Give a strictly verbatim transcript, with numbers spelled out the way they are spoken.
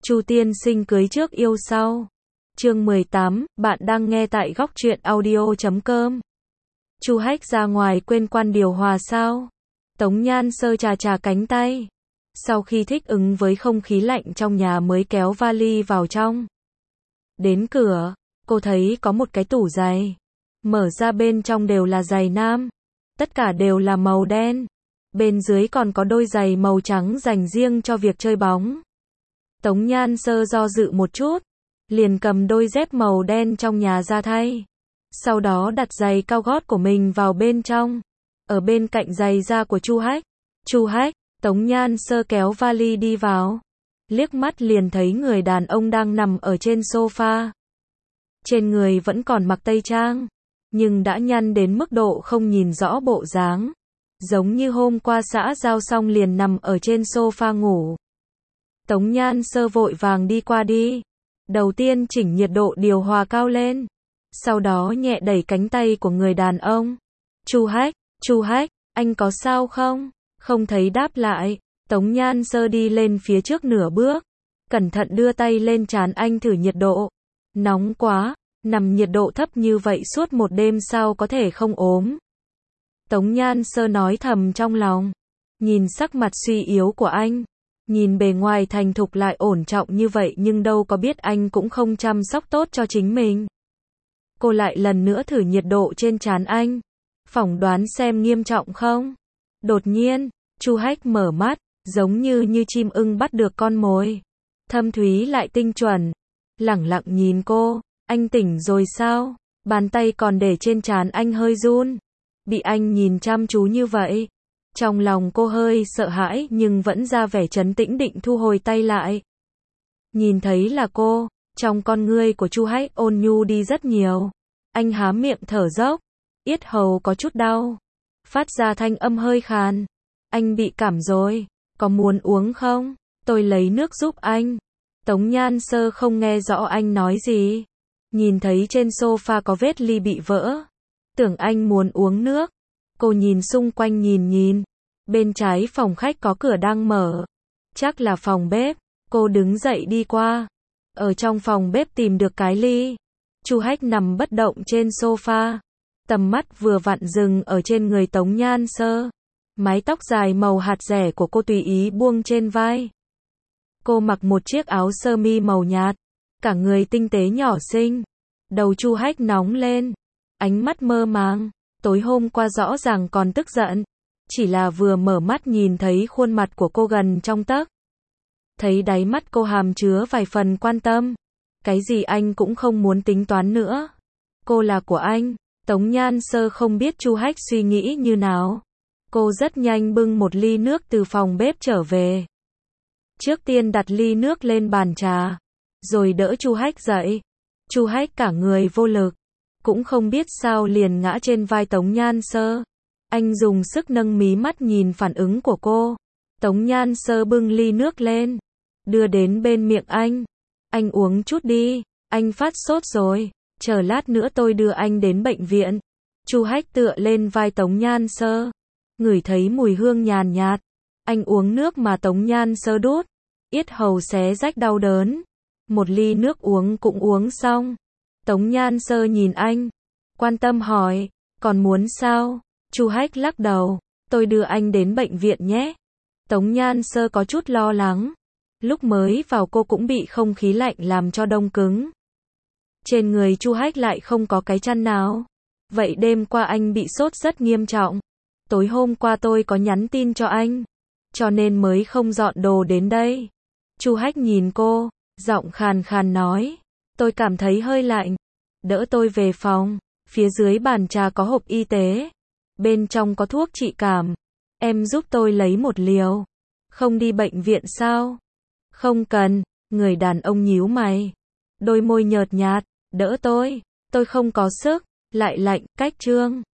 Chu tiên sinh cưới trước yêu sau. Chương mười tám, bạn đang nghe tại góc truyện audio chấm com. Chu Hách ra ngoài quên quan điều hòa sao? Tống Nhan Sơ chà chà cánh tay. Sau khi thích ứng với không khí lạnh trong nhà mới kéo vali vào trong. Đến cửa, cô thấy có một cái tủ giày. Mở ra bên trong đều là giày nam. Tất cả đều là màu đen. Bên dưới còn có đôi giày màu trắng dành riêng cho việc chơi bóng. Tống Nhan Sơ do dự một chút, liền cầm đôi dép màu đen trong nhà ra thay. Sau đó đặt giày cao gót của mình vào bên trong, ở bên cạnh giày da của Chu Hách. Chu Hách, Tống Nhan Sơ kéo vali đi vào. Liếc mắt liền thấy người đàn ông đang nằm ở trên sofa. Trên người vẫn còn mặc tây trang, nhưng đã nhăn đến mức độ không nhìn rõ bộ dáng. Giống như hôm qua xã giao xong liền nằm ở trên sofa ngủ. Tống Nhan Sơ vội vàng đi qua đi. Đầu tiên chỉnh nhiệt độ điều hòa cao lên. Sau đó nhẹ đẩy cánh tay của người đàn ông. Chu Hách, Chu Hách, anh có sao không? Không thấy đáp lại. Tống Nhan Sơ đi lên phía trước nửa bước. Cẩn thận đưa tay lên trán anh thử nhiệt độ. Nóng quá, nằm nhiệt độ thấp như vậy suốt một đêm sao có thể không ốm? Tống Nhan Sơ nói thầm trong lòng. Nhìn sắc mặt suy yếu của anh. Nhìn bề ngoài thành thục lại ổn trọng như vậy nhưng đâu có biết anh cũng không chăm sóc tốt cho chính mình. Cô lại lần nữa thử nhiệt độ trên trán anh. Phỏng đoán xem nghiêm trọng không? Đột nhiên, Chu Hách mở mắt, giống như như chim ưng bắt được con mồi. Thâm thúy lại tinh chuẩn. Lẳng lặng nhìn cô, anh tỉnh rồi sao? Bàn tay còn để trên trán anh hơi run. Bị anh nhìn chăm chú như vậy. Trong lòng cô hơi sợ hãi nhưng vẫn ra vẻ trấn tĩnh định thu hồi tay lại. Nhìn thấy là cô, trong con ngươi của Chu Hách ôn nhu đi rất nhiều. Anh há miệng thở dốc, yết hầu có chút đau, phát ra thanh âm hơi khàn. Anh bị cảm rồi, có muốn uống không? Tôi lấy nước giúp anh. Tống Nhan Sơ không nghe rõ anh nói gì. Nhìn thấy trên sofa có vết ly bị vỡ. Tưởng anh muốn uống nước. Cô nhìn xung quanh nhìn nhìn. Bên trái phòng khách có cửa đang mở. Chắc là phòng bếp. Cô đứng dậy đi qua. Ở trong phòng bếp tìm được cái ly. Chu Hách nằm bất động trên sofa. Tầm mắt vừa vặn dừng ở trên người Tống Nhan Sơ. Mái tóc dài màu hạt rẻ của cô tùy ý buông trên vai. Cô mặc một chiếc áo sơ mi màu nhạt. Cả người tinh tế nhỏ xinh. Đầu Chu Hách nóng lên. Ánh mắt mơ màng. Tối hôm qua rõ ràng còn tức giận. Chỉ là vừa mở mắt nhìn thấy khuôn mặt của cô gần trong tấc. Thấy đáy mắt cô hàm chứa vài phần quan tâm. Cái gì anh cũng không muốn tính toán nữa. Cô là của anh. Tống Nhan Sơ không biết Chu Hách suy nghĩ như nào. Cô rất nhanh bưng một ly nước từ phòng bếp trở về. Trước tiên đặt ly nước lên bàn trà. Rồi đỡ Chu Hách dậy. Chu Hách cả người vô lực. Cũng không biết sao liền ngã trên vai Tống Nhan Sơ. Anh dùng sức nâng mí mắt nhìn phản ứng của cô. Tống Nhan Sơ bưng ly nước lên. Đưa đến bên miệng anh. Anh uống chút đi. Anh phát sốt rồi. Chờ lát nữa tôi đưa anh đến bệnh viện. Chu Hách tựa lên vai Tống Nhan Sơ. Ngửi thấy mùi hương nhàn nhạt. Anh uống nước mà Tống Nhan Sơ đút. Yết hầu xé rách đau đớn. Một ly nước uống cũng uống xong. Tống Nhan Sơ nhìn anh. Quan tâm hỏi. Còn muốn sao? Chu Hách lắc đầu. Tôi đưa anh đến bệnh viện nhé. Tống Nhan Sơ có chút lo lắng. Lúc mới vào cô cũng bị không khí lạnh làm cho đông cứng. Trên người Chu Hách lại không có cái chăn nào. Vậy đêm qua anh bị sốt rất nghiêm trọng. Tối hôm qua tôi có nhắn tin cho anh. Cho nên mới không dọn đồ đến đây. Chu Hách nhìn cô. Giọng khàn khàn nói. Tôi cảm thấy hơi lạnh. Đỡ tôi về phòng. Phía dưới bàn trà có hộp y tế. Bên trong có thuốc trị cảm. Em giúp tôi lấy một liều. Không đi bệnh viện sao? Không cần. Người đàn ông nhíu mày. Đôi môi nhợt nhạt. Đỡ tôi. Tôi không có sức. Lại lạnh, cách trương.